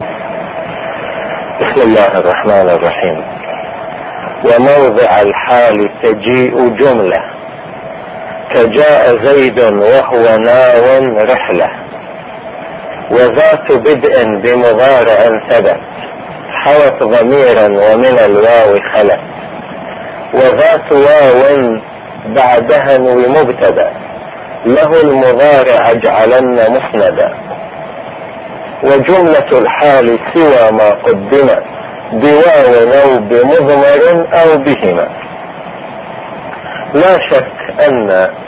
بسم الله الرحمن الرحيم. وموضع الحال تجيء جملة كجاء زيد وهو ناو رحلة، وذات بدء بمضارع ثبت حوت ضميرا ومن الواو خلت، وذات واو بعدها ومبتدا له المضارع اجعلن مسندا، وجملة الحال سوى ما قدم بواو او بمضمر او بهما. لا شك ان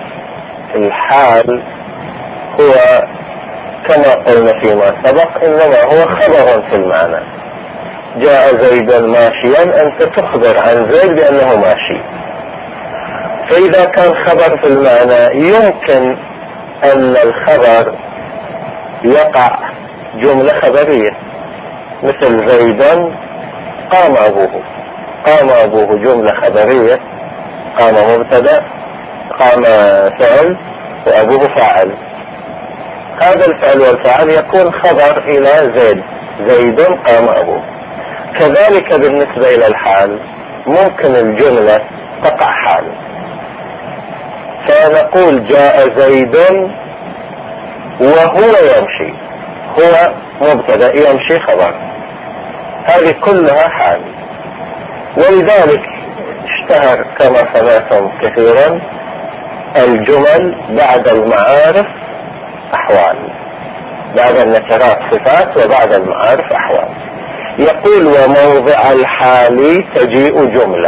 الحال هو كما قلنا فيما سبق انما هو خبر في المعنى. جاء زيد ماشيا، انت تخبر عن زيد بانه ماشي، فاذا كان خبر في المعنى يمكن ان الخبر يقع جملة خبرية، مثل زيدا قام ابوه. قام ابوه جملة خبرية، قام مبتدا، قام فعل، وابوه فاعل. هذا الفعل والفاعل يكون خبر الى زيد، زيد قام ابوه. كذلك بالنسبة الى الحال ممكن الجملة تقع حال، فنقول جاء زيد وهو يمشي، هو مبتدا يمشي خبر، هذه كلها حال. ولذلك اشتهر كما سمعتم كثيرا الجمل بعد المعارف احوال، بعد النكرات صفات وبعد المعارف احوال. يقول وموضع الحال تجيء جملة،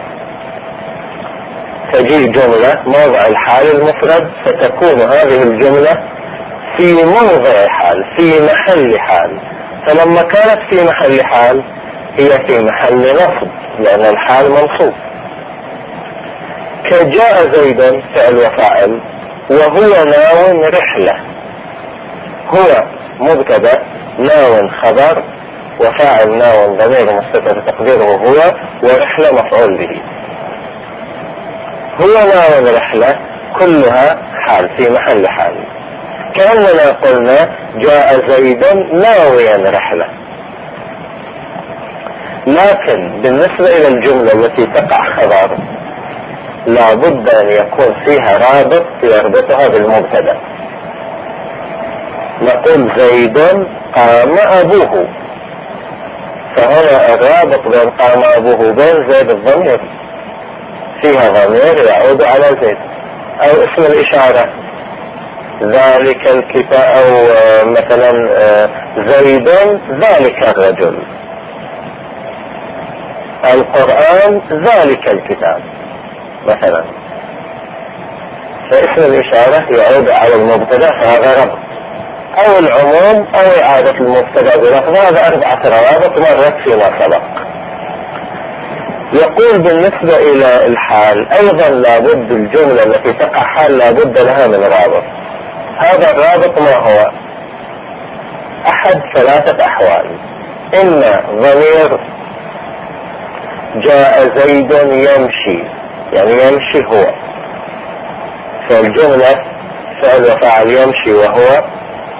تجيء جملة موضع الحال المفرد، فتكون هذه الجملة في موضع حال، في محل حال. فلما كانت في محل حال هي في محل نصب لأن الحال منصوب. كجاء زيدا فعل وفاعل، وهو ناو رحلة، هو مبتدا، ناو خبر، وفاعل ناو ضمير مستتر تقديره هو، ورحلة مفعول به. هو ناو رحلة كلها حال في محل حال، كأننا قلنا جاء زيدا ناويا رحلة. لكن بالنسبة إلى الجملة التي تقع خبر لا بد أن يكون فيها رابط يربطها بالمبتدا. نقول زيد قام أبوه، فهنا الرابط بين قام أبوه بين زيد الضمير، فيها ضمير يعود على زيد، أو اسم الإشارة ذلك الكتاب، أو مثلا زيد ذلك الرجل، القرآن ذلك الكتاب مثلا. فاسم الإشارة يعود على المبتدا، فهذا ربط، أو العموم أو إعادة المبتدا بلفظ. هذا 4 روابط مرت فيما سبق. يقول بالنسبة إلى الحال أيضا لابد الجملة التي تقع حال لابد لها من رابط. هذا الرابط ما هو؟ أحد 3 أحوال: إما ضمير جاء زيد يمشي، يعني يمشي هو، فالجملة فعل وفاعل يمشي وهو،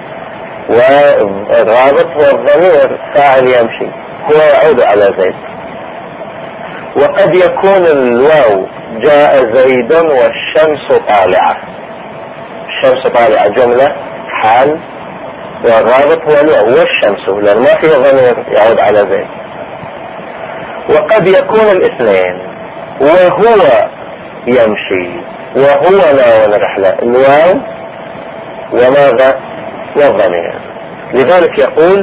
والرابط هو الضمير فاعل يمشي هو يعود على زيد. وقد يكون الواو جاء زيد والشمس طالعة، الشمس طالعة جملة حال، والرابط هو الواو والشمس لأن ما فيه ضمير يعود على زيد. وقد يكون الاثنين، وهو يمشي وهو ناوي رحلة، الواو وماذا؟ والضمير. لذلك يقول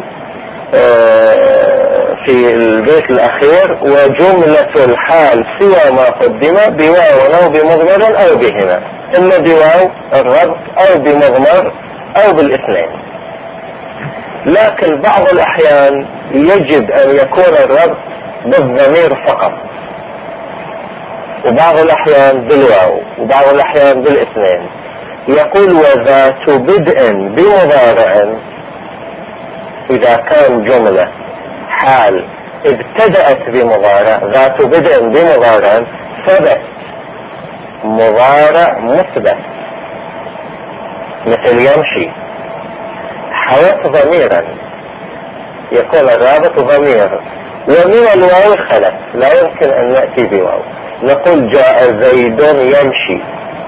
في البيت الأخير وجملة الحال سوى ما قدم بواو أو بمضمر أو بهما، إما بواو الربط أو بمضمر أو بالاثنين. لكن بعض الأحيان يجب أن يكون الربط بالضمير فقط، وبعض الأحيان بالواو، وبعض الأحيان بالاثنين. يقول وذات بدء بمضارع، إذا كان جملة حال ابتدأت بمضارع، ذات بدء بمضارع ثبت مضارع مثبت، مثل يمشي، حوت ضميرا، يكون الرابط ضمير، ومن الواو خلف، لا يمكن أن نأتي بواو. نقول جاء زيد يمشي،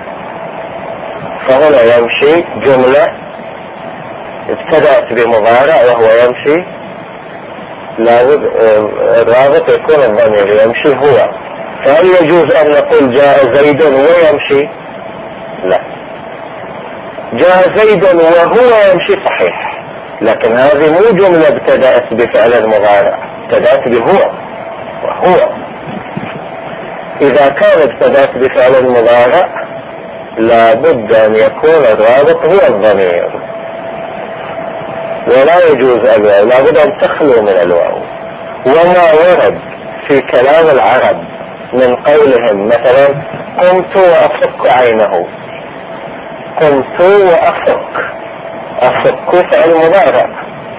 فهنا يمشي جملة ابتدأت بمضارع وهو يمشي، لابد الرابط يكون الضمير يمشي هو. فهل يجوز أن نقول جاء زيد ويمشي؟ لا، جاء زيد وهو يمشي صحيح، لكن هذه مو جملة ابتدأت بفعل المضارع، ابتدأت بهو وهو. إذا كانت ابتدأت بفعل المضارع لابد أن يكون الرابط هو الضمير، ولا يجوز الواو، لابد أن تخلو من الواو. وما ورد في كلام العرب من قولهم مثلا قمت وأفك عينه، قمت وأفك، أفك فعل مضارع،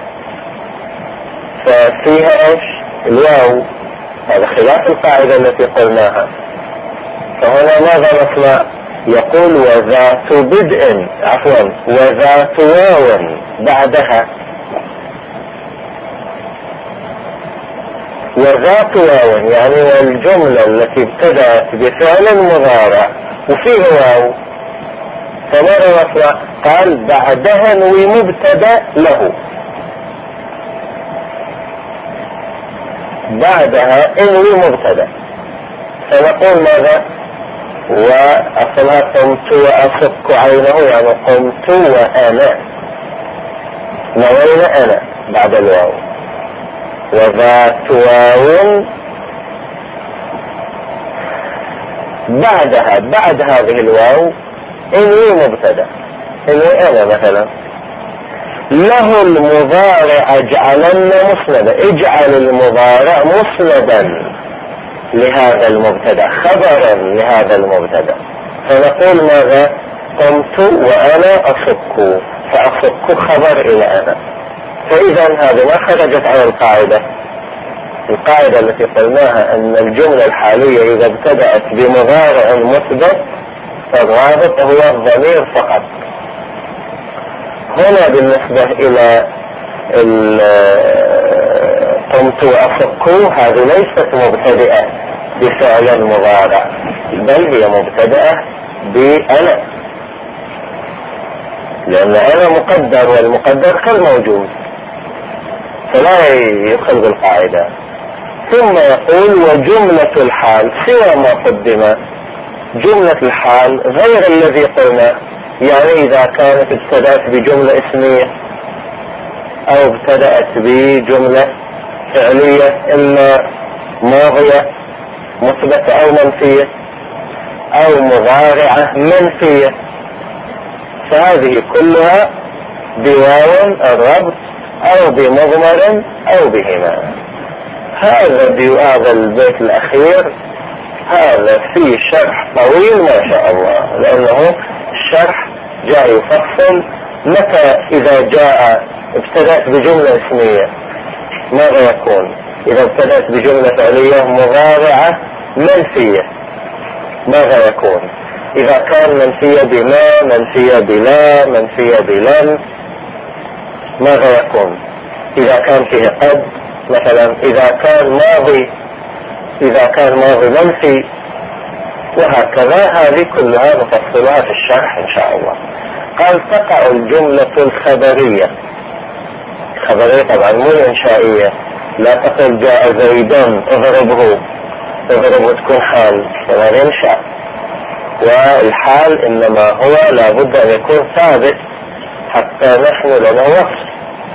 ففيها ايش؟ الواو، هذا خلاف القاعدة التي قلناها. فهنا ماذا نصنع؟ يقول وذات بدء، عفوا وذات واو بعدها، وذات واو يعني والجملة التي ابتدأت بفعل مضارع وفيه واو، فماذا نصنع؟ قال بعدها نوي مبتدأ له، بعدها انوي مبتدأ، فنقول ماذا؟ وأصلها قمت وأفك عينه، يعني قمت وأنا، نوينا أنا بعد الواو، وذات واو بعدها، بعد هذه الواو انوي مبتدأ، انوي أنا مثلا. له المضارع اجعلن مسندا، اجعل المضارع مسندا لهذا المبتدأ، خبرا لهذا المبتدأ. فنقول ماذا؟ قمت وأنا أفك، فأفك خبر إلى أنا. فإذا هذا ما خرجت عن القاعدة التي قلناها أن الجملة الحالية إذا ابتدأت بمضارع مثبت فالرابط هو الضمير فقط. هنا بالنسبة إلى قمت وأفك، هذه ليست مبتدئة بفعل مضارع، بل هي مبتدئة بأنا، لأن أنا مقدر والمقدر كالموجود، فلا يدخل بالقاعدة. ثم يقول وجملة الحال سوى ما قدم، جملة الحال غير الذي قلنا، يعني إذا كانت ابتدأت بجملة اسمية أو ابتدأت بجملة فعلية إما ماضية مثبتة أو منفية أو مضارعة منفية، فهذه كلها بواو الربط أو بمضمر أو بهما. هذا البيت الأخير هذا فيه شرح طويل ما شاء الله، لأنه الشرح جاء يفصل متى إذا جاء ابتدأت بجملة اسمية ماذا يكون، إذا ابتدأت بجملة فعلية مضارعة منفية ماذا يكون، إذا كان منفية بما، منفية بلا، منفية بلم ماذا يكون، إذا كان فيه قد مثلا، إذا كان ماضي منفي، وهكذا. هذه كلها نفصلها في الشرح إن شاء الله. قال تقع الجملة الخبرية، خبرية طبعا مو الإنشائية، لا تقل جاء زيدان اضربه تكون حال ولا ينشأ، والحال إنما هو لابد أن يكون ثابت حتى نحن لنا وصف،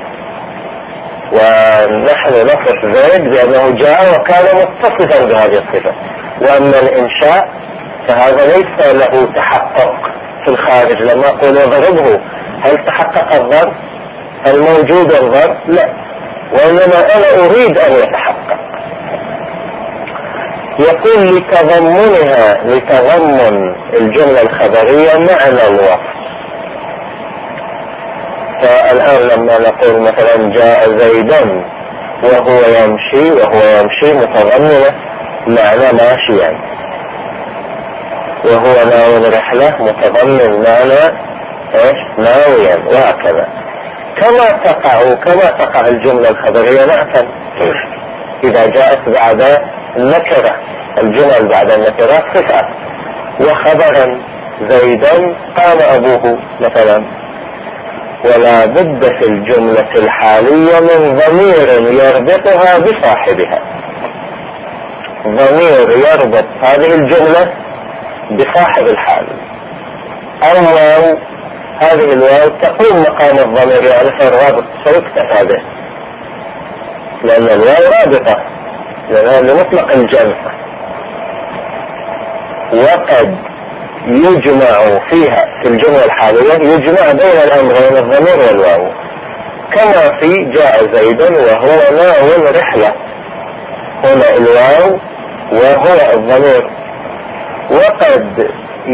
ونحن نصف زيد بأنه جاء وكان متصفا بهذه الصفة. وأما الإنشاء فهذا ليس له تحقق في الخارج، لما أقول اضربه هل تحقق الضرب؟ هل موجود الضرب؟ لا، وإنما أنا أريد أن يتحقق. يقول لتضمن الجملة الخبرية معنى الوصف. فالآن لما نقول مثلا جاء زيدا وهو يمشي متضمنة معنى ماشيا، وهو ناوي رحلة متضمن معنى ناويا، وهكذا. كما تقع الجملة الخبرية نعتا إذا جاءت بعد النكرة. الجمل بعد النكرة صفة. وخبرا زيدا قام أبوه مثلا. ولا بد في الجملة الحالية من ضمير يربطها بصاحبها. ضمير يربط هذه الجملة بصاحب الحال. أو واو، هذه الواو تقوم مقام الضمير يعني فالرابط سيكتفى به، لأن الواو رابطة لمطلق الجمع. وقد يجمع فيها في الجملة الحالية يجمع بين الأمرين الضمير والواو، كما في جاء زيدا وهو ناو رحلة، هنا الواو وهو الضمير. وقد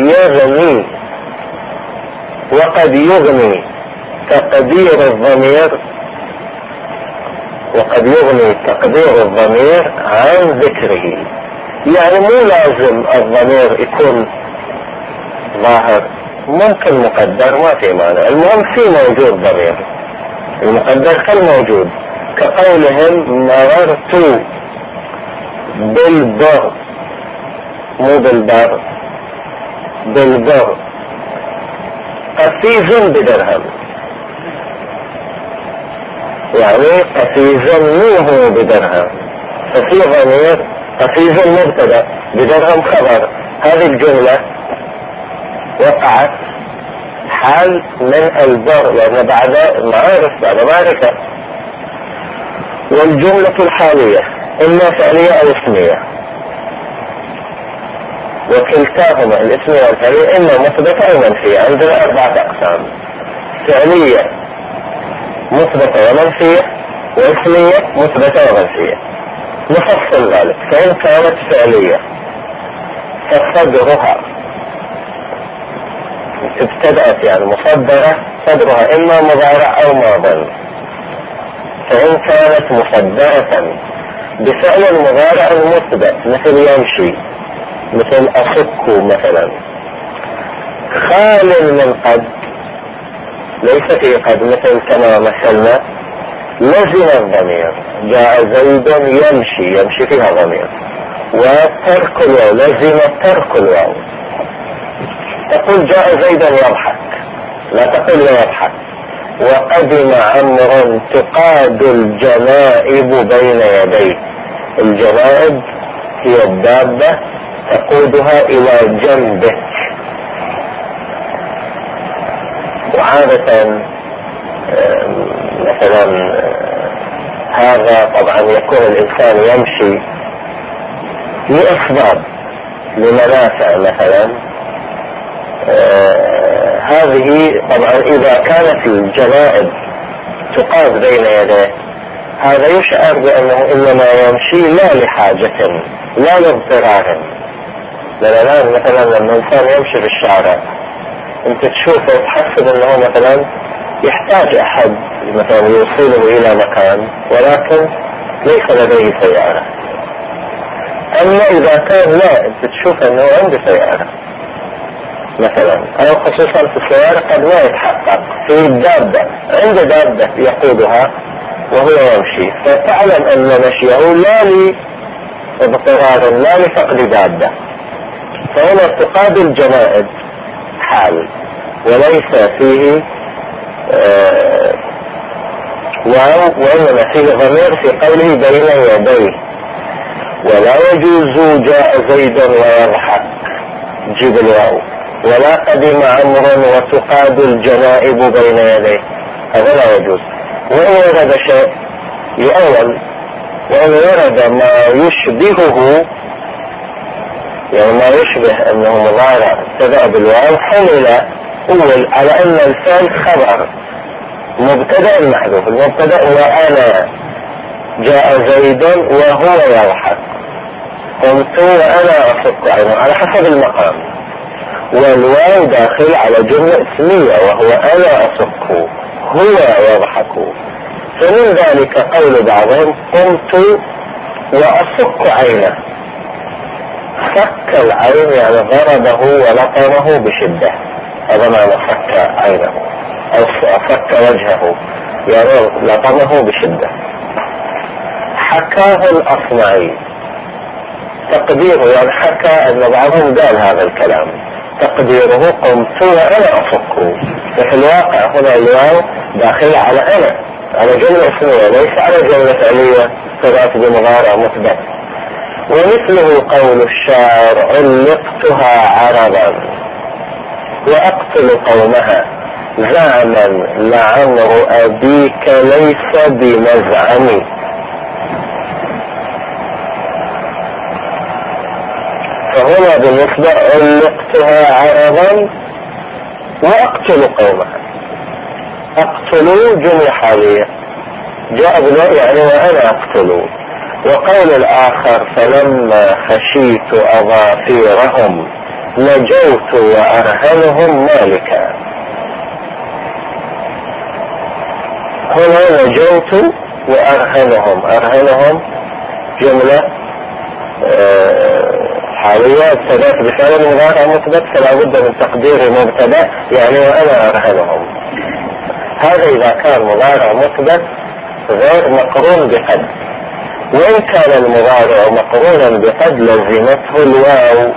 يغني تقدير الضمير، وقد يغني تقدير الضمير عن ذكره. يعني مو لازم الضمير يكون ظاهر، ممكن مقدر، ما في مانع، المهم في موجود ضمير، المقدر كالموجود، كقولهم مررت بالبر، مو بالبر، بالبر، قفيز بدرهم، يعني قفيز منه بدرهم، ففي ضمير قفيز مبتدأ بدرهم خبر. هذه الجملة وقعت حال من البر لأن بعد معرفة. والجملة الحالية إما فعلية أو اسمية، وكلتاهما الاسمية والفعلية إما مثبتة أو منفية. عندنا 4 أقسام: فعلية مثبتة ومنفية، واسمية مثبتة ومنفية. نفصل ذلك. فإن كانت فعلية فصدرها ابتدأت يعني مصدرة، صدرها إما مضارع أو ماضي. فإن كانت مصدرة بفعل المضارع المثبت مثل يمشي، مثل أصك مثلا، خال من قد، ليس في قد مثل كما مثلنا، لزم الضمير. جاء زيد يمشي فيها ضمير. وترك الواو، لزم ترك الواو. تقول جاء زيدا يضحك، لا تقول لا يضحك. وقدم عمر تقاد الجنائب بين يديه. الجنائب هي الدابة تقودها إلى جنبه. وعادة مثلا هذا طبعا يكون الإنسان يمشي لأسباب، لمنافع مثلا. هذه طبعا إذا كانت الجنائب تقاد بين يديه، هذا يشعر بأنه إنما يمشي لا لحاجة لا لاضطرار. لأن الآن مثلا لما الإنسان يمشي في الشارع أنت تشوفه وتحسب أنه مثلا يحتاج أحد مثلا يوصله إلى مكان، ولكن ليس لديه سيارة. أما إذا كان لا، أنت تشوف أنه عنده سيارة مثلا، أو خصوصا في السيارة قد ما يتحقق في الدابة، عنده دابة يقودها وهو يمشي، فتعلم أن مشيه لا لاضطرار لا لفقد دابة. فهنا تقاد الجنائب حال وليس فيه وإنما فيه ضمير في قوله بين يديه. ولا يجوز جاء زيدا ويضحك، جيب الواو. ولا قدم عمر وتقاد الجنائب بين يديه، هذا لا يجوز. وإن ورد شيء يؤول، وإن ورد ما يشبهه، يعني ما يشبه أنه مضارع ابتدأ بالواو، حمل أول على أن الفعل خبر مبتدأ محذوف. المبتدأ وأنا جاء زيدا وهو يضحك، قمت وأنا أصك عينه على حسب المقام. والواو داخل على جملة اسمية وهو أنا أصك هو يضحك. فمن ذلك قول بعضهم قمت وأصك عينه. فك العين يعني ضربه ولطمه بشدة، هذا معنى فك عينه أو فك وجهه. يعني لطمه بشدة. حكاه الأصمعي، تقديره يعني حكى أن بعضهم قال هذا الكلام، تقديره قمت وأنا أفك. ففي الواقع هنا الواو داخل على أنا، على جملة اسمية ليس على جملة فعلية صارت بمضارع مثبت. ومثله قول الشاعر علقتها عربا وأقتل قومها زعما لعمر أبيك ليس بمزعمي. فهنا بالنسبة علقتها عربا وأقتل قومها، أقتل جملة حالية جاء بالواو يعني وأنا أقتل. وقول الآخر فلما خشيت أظافيرهم نجوت وأرهنهم مالكا، هنا نجوت وأرهنهم، أرهنهم جملة حالية ابتدأت بفعل مضارع مثبت فلا بد من تقدير مبتدأ يعني وأنا أرهنهم. هذا إذا كان مضارع مثبت غير مقرون بقد، وإن كان المضارع مقرونا بقد لزمته الواو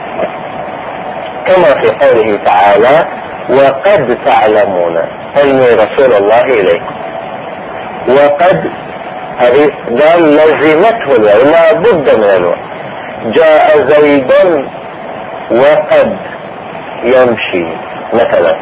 كما في قوله تعالى وقد تعلمون أني رسول الله إليكم. وقد هذه قال لزمته الواو لا بد من الواو. جاء زيد وقد يمشي مثلا،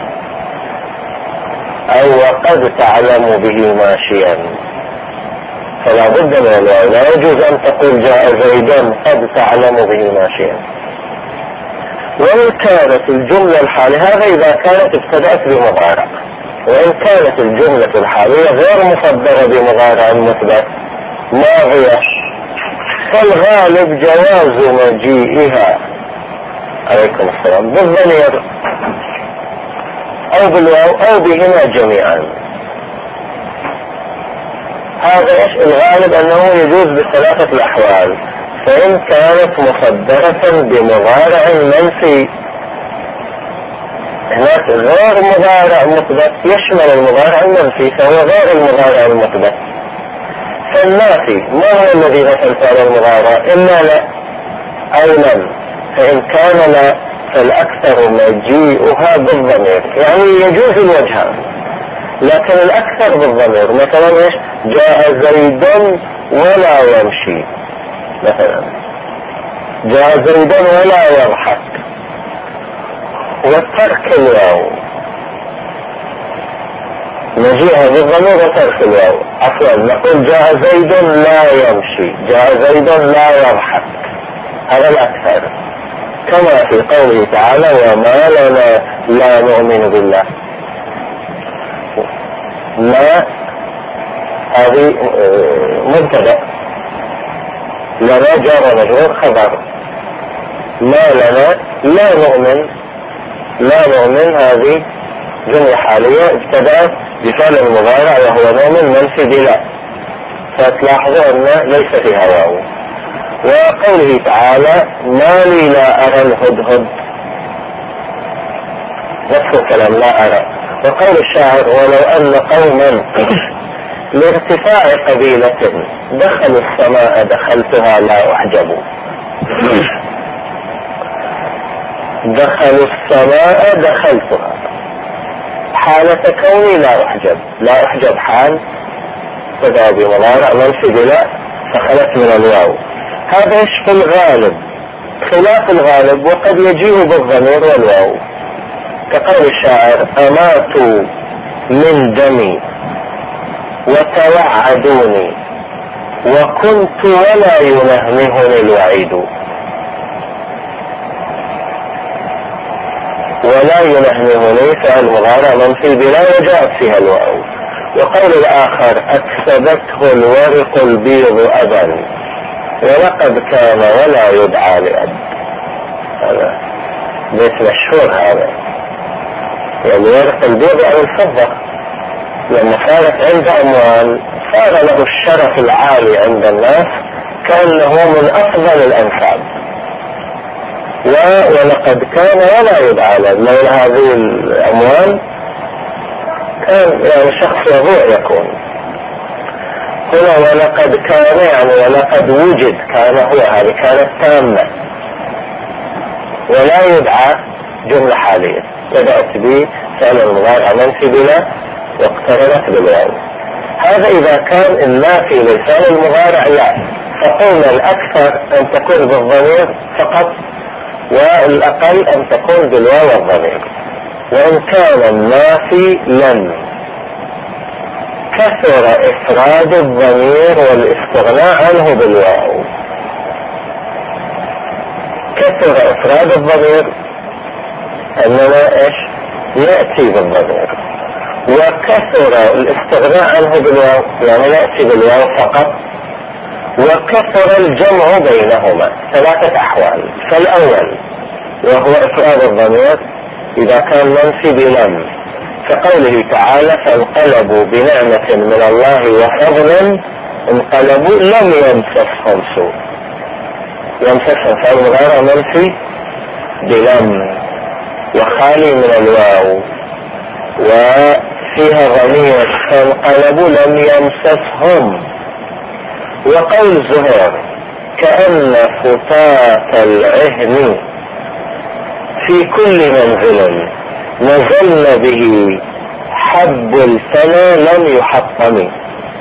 أو وقد تعلم به ماشيا، فلا بد من الواو. لا يجوز أن تقول جاء زيد قد تعلم به ماشيا. وإن كانت الجملة الحالية هذا إذا كانت ابتدأت بمضارع، وإن كانت الجملة الحالية غير مصدرة بمضارع مثبت ماضية فالغالب جواز مجيئها عليكم السلام بالضمير أو بالواو أو بهما جميعا. هذا إيش الغالب أنه يجوز بثلاثة الأحوال. فإن كانت مصدرة بمضارع منفي، هناك غير مضارع مثبت يشمل المضارع المنفي فهو غير المضارع المثبت. فالنافي ما هو الذي نفى فعل المضارع؟ إما لا أو لم. فإن كان لا فالأكثر مجيئها بالضمير، يعني يجوز الوجهان لكن الأكثر بالضمير. مثلا إيش؟ جاء زيد ولا يمشي مثلا، جاء زيد ولا يضحك. وترك الواو مجيئها بالضمير وترك الواو. عفوا نقول جاء زيد لا يمشي، جاء زيد لا يضحك، هذا الأكثر كما في قوله تعالى وما لنا لا نؤمن بالله. ما هذه مبتدأ، لنا جار مجرور خبر، ما لنا لا نؤمن، لا نؤمن هذه جملة حالية ابتدأت بفعل المضارع وهو نؤمن منفي بلا، فتلاحظوا أن ليس فيها واو. وقوله تعالى ما لي لا أرى الهدهد، نفس الكلام لا أرى. وقول الشاعر ولو أن قوما لارتفاع قبيلة دخلوا السماء دخلتها لا أحجب، دخلوا السماء دخلتها حالة كوني لا أحجب، لا أحجب حال تدعو بمضارع منفي بلا فخلت من الواو. هذا يشفي الغالب خلاف الغالب وقد يجيء بالضمير والواو، كقول الشاعر أماتوا من دمي وتوعدوني وكنت ولا ينهمهني الوعيد، ولا ينهمهني فعل مضارع منفي بلا وجاءت فيها الواو. وقول الآخر أكسبته الورق البيض أبا ولقد كان ولا يدعى لأب، هذا بيت مشهور هذا، يعني ورق البيض أو الفضة لما صارت عند أموال صار له الشرف العالي عند الناس كأنه من أفضل الأنساب، ولقد كان ولا يدعى له، لولا هذه الأموال كان يعني شخص وضوء يكون هنا، ولقد كان يعني ولقد وجد، كان هو، هذه كانت تامة ولا يدعى جملة حالية. بدأت بفعل المضارع منفي بلا واقترنت بالواو. هذا إذا كان النافي للفعل المضارع لا، فقلنا الأكثر أن تكون بالضمير فقط، والأقل أن تكون بالواو والضمير. وإن كان النافي لم، كثر إفراد الضمير والاستغناء عنه بالواو. كثر إفراد الضمير أننا إيش يأتي بالضمير، وكثر الاستغناء عنه بالواو يعني يأتي بالواو فقط، وكثر الجمع بينهما. ثلاثة أحوال. فالأول وهو إفراد الضمير إذا كان منفي بلم، كقوله تعالى فانقلبوا بنعمة من الله وفضل انقلبوا لم يمسسهم سوء. يمسسهم فعل مضارع منفي بلم وخالي من الواو وفيها ضمير فانقلبوا لم يمسسهم. وقول زهير كأن فتاة العهن في كل منزل نزلن به حب الفنا لم يحطم.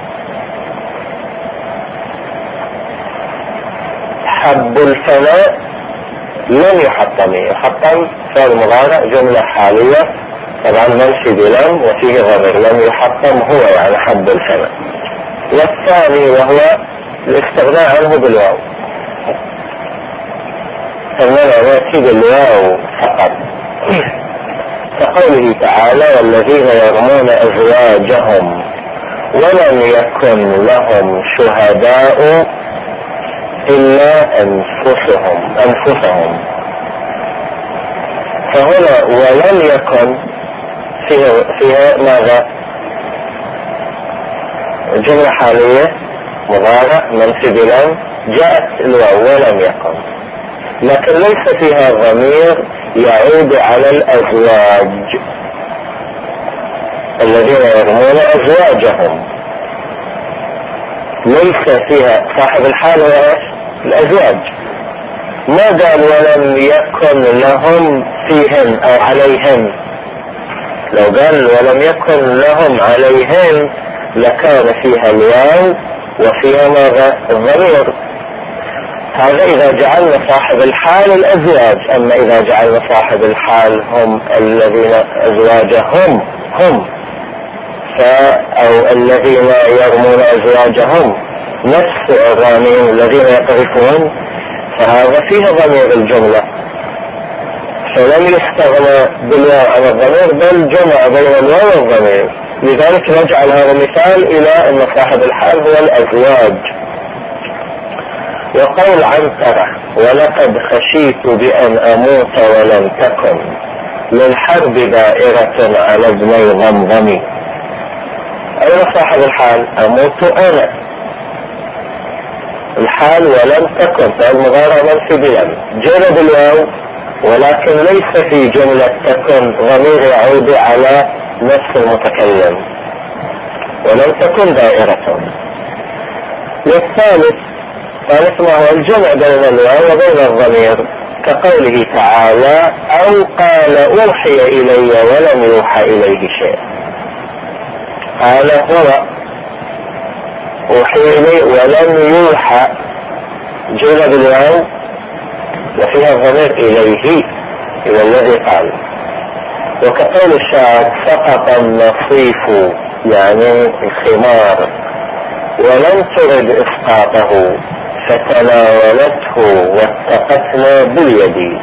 حب الفنا لم يحطم. يحطم فعل مضارع جملة حالية طبعا منفي بلم وفيه ضمير لم يحطم هو يعني حب الفنا. والثاني وهو الاستغناء عنه بالواو، فإننا نأتي بالواو فقط. كقوله تعالى والذين يرمون أزواجهم ولم يكن لهم شهداء إلا أنفسهم. فهنا ولم يكن فيها ماذا؟ جملة حالية مضارع منفي بلم، جاءت الواو ولم يكن، لكن ليس فيها ضمير يعود على الأزواج الذين يرمون أزواجهم. ليس فيها صاحب الحال وإيش؟ الأزواج. ما قال ولم يكن لهم فيهن أو عليهن. لو قال ولم يكن لهم عليهن لكان فيها الواو وفيها ماذا؟ الضمير. هذا إذا جعلنا صاحب الحال الأزواج. أما إذا جعلنا صاحب الحال هم الذين أزواجهم هم أو الذين يرمون أزواجهم نفس الرامين الذين يقذفون، فهذا فيه ضمير الجملة، فلم يستغنى بالواو عن الضمير بل جمع بين الواو والضمير. لذلك نجعل هذا مثال إلى أن صاحب الحال هو الأزواج. وقول عنترة ولقد خشيت بأن أموت ولم تكن للحرب دائرة على ابني ضمضمي. أين صاحب الحال؟ أموت أنا. الحال ولم تكن فالمضارع منفي بلم جرب الواو، ولكن ليس في جملة تكن ضمير يعود على نفس المتكلم. ولم تكن دائرة. والثالث ما هو الجمع بين الواو وبين الضمير، كقوله تعالى أو قال أوحي إلي ولم يوحى إليه شيء. قال هو أوحي إلي ولم يوحى جمع بالواو وفيها الضمير إليه إلى الذي قال. وكقول الشاعر سقط النصيف يعني الخمار ولم ترد إسقاطه فتناولته واتقتنا باليد.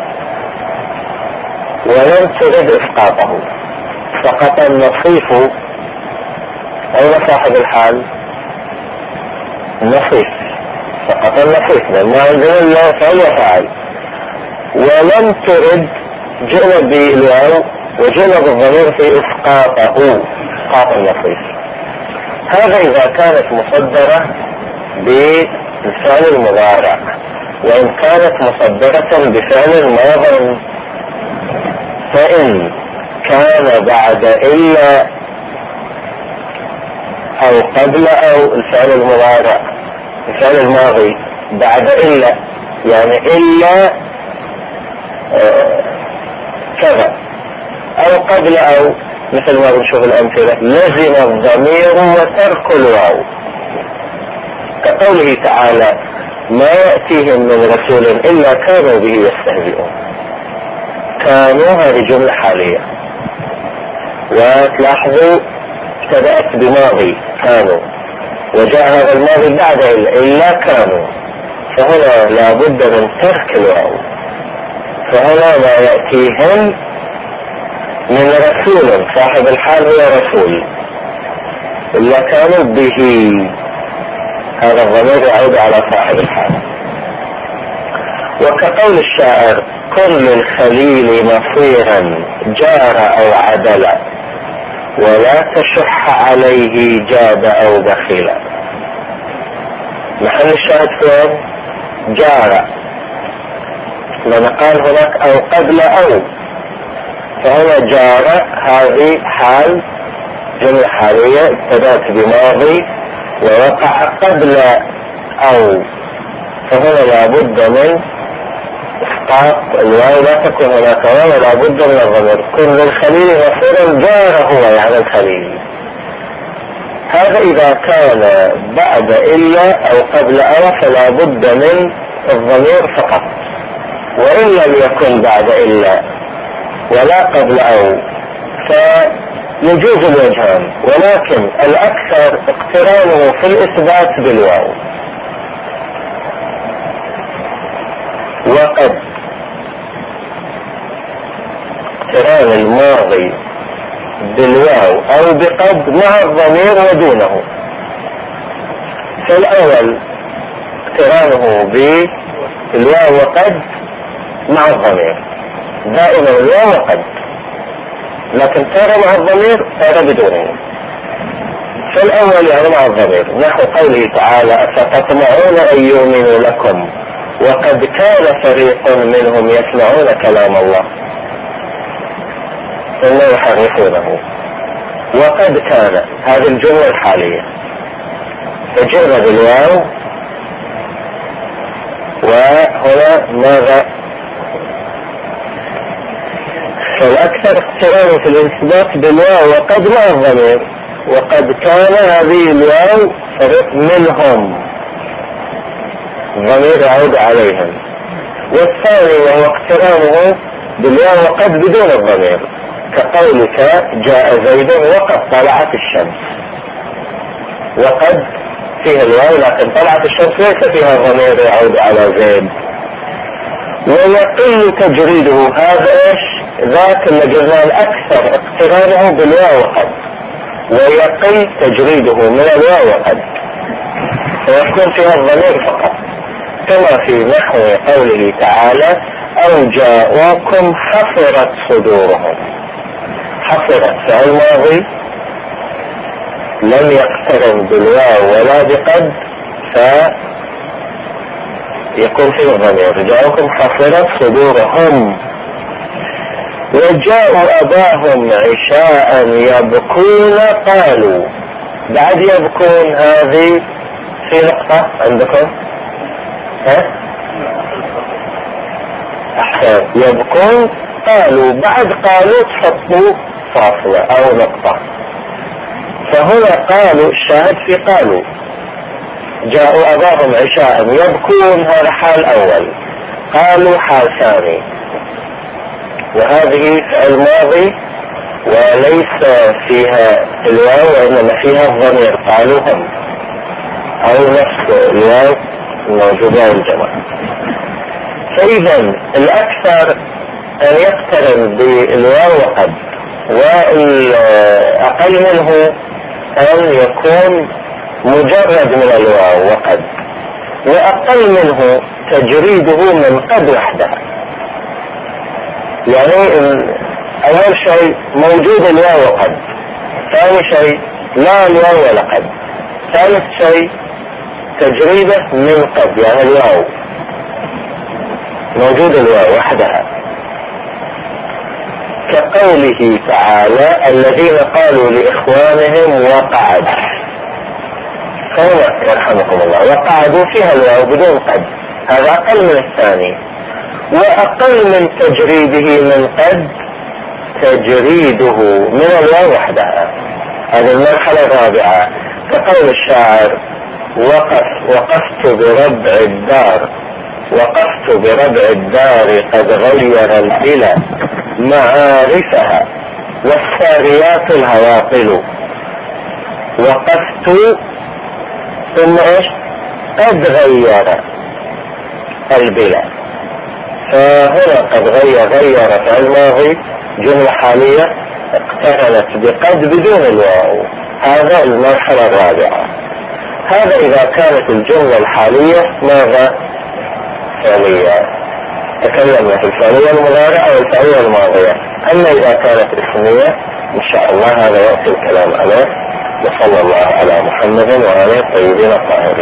ولم ترد إسقاطه. سقط النصيف. أين صاحب الحال؟ النصيف. سقط النصيف لما عندنا الله فهو فعل. ولم ترد جئنا بالواو وجئنا بالضمير في إسقاطه. إسقاط النصيف. هذا إذا كانت مصدرة بالفعل المضارع. وإن كانت مصدرة بفعل الماضي فإن كان بعد إلا أو قبل أو الفعل المضارع الفعل الماضي بعد إلا، يعني إلا كذا، أو قبل أو مثل ما بنشوف الأمثلة لزم الضمير وترك الواو، كقوله تعالى ما يأتيهم من رسول إلا كانوا به يستهزئون. كانوا هذه جملة حالية، وتلاحظوا ابتدأت بماضي كانوا وجاء هذا الماضي بعد إلا كانوا، فهنا لا بد من ترك الواو، فهنا ما يأتيهم من رسول صاحب الحال هو رسول إلا كانوا به، هذا الضمير يعود على صاحب الحال. وكقول الشاعر كل الخليل مصيرا جار أو عدل ولا تشح عليه جاد أو بخيلا. محل الشاهد فين؟ جار، لما قال هناك أو قبل أو، فهنا جار هذه حال جملة حالية ابتدأت بماضي ووقع قبل أو، فهنا لا بد من اسقاط الواو، لا تكون هناك واو، لا بد من الضمير. كل الخليل مصيرا جار هو يعني الخليل، هذا إذا كان بعد إلا أو قبل أو فلا بد من الضمير فقط، وإن لم يكن بعد إلا ولا قبل أو فيجوز الوجهان، ولكن الأكثر اقترانه في الإثبات بالواو. وقد اقتران الماضي بالواو أو بقد مع الضمير ودونه. فالأول اقترانه بالواو وقد مع الضمير، دائما الواو وقد، لكن ترى مع الضمير ترى بدونه. فالأول يعني مع الضمير، نحو قوله تعالى فتطمعون أن يؤمنوا لكم وقد كان فريق منهم يسمعون كلام الله ثم يحرفونه. وقد كان هذه الجملة الحالية فجئنا بالواو، وهنا ماذا؟ فالأكثر اقترانه في الإثبات بالواو وقد مع الضمير، وقد كان هذه الواو فريق منهم، الضمير يعود عليهم. والثاني وهو اقترانه بالواو وقد بدون الضمير، كقولك جاء زيد وقد طلعت الشمس، وقد فيها الواو لكن طلعت الشمس ليس فيها ضمير يعود على زيد. ويقل تجريده، هذا ايش؟ ذاك الذي قلنا الأكثر اقترانه بالواو وقد، ويقل تجريده من الواو وقد فيكون فيها الضمير فقط، كما في نحو قوله تعالى أو جاءوكم حفرت صدورهم. حفرت فعل ماضي لم يقترن بالواو ولا بقد فيكون فيه الضمير، جاءوكم حفرت صدورهم. وجاءوا أباهم عشاء يبكون قالوا، بعد يبكون هذه في نقطة عندكم؟ أحسن، يبكون قالوا، بعد قالوا تحطوا فاصلة أو نقطة، فهنا قالوا الشاهد في قالوا. جاءوا أباهم عشاء يبكون هذا حال أول، قالوا حال ثاني، وهذه فعل ماضي وليس فيها الواو وإنما فيها الضمير قالوا هم، أو نفس الواو الموجودة الجمع. فإذا الأكثر أن يقترن بالواو وقد، والأقل منه أن يكون مجرد من الواو وقد، وأقل منه تجريده من قد وحدها. يعني أول شيء موجود الواو وقد، ثاني شيء لا الواو ولا قد، ثالث شيء تجريده من قد يعني الواو، موجود الواو وحدها، كقوله تعالى الذين قالوا لإخوانهم وقعد. فهنا يرحمكم الله وقعدوا فيها الواو بدون قد، هذا أقل من الثاني. وأقل من تجريده من قد تجريده من الواو وحدها، هذه المرحلة الرابعة. كقول الشاعر وقفت بربع الدار، وقفت بربع الدار قد غير البلا معارفها والساريات الهواقل. وقفت ثم ايش؟ قد غير البلا، فهنا قد غير فعل ماضي جملة حالية اقترنت بقد بدون الواو، هذا المرحلة الرابعة. هذا إذا كانت الجملة الحالية ماذا؟ فعلية، تكلمنا في الفعلية المضارعة والفعلية الماضية. أما إذا كانت اسمية إن شاء الله هذا يأتي الكلام عليه. وصلى الله على محمد وعلى الطيبين الطاهرين.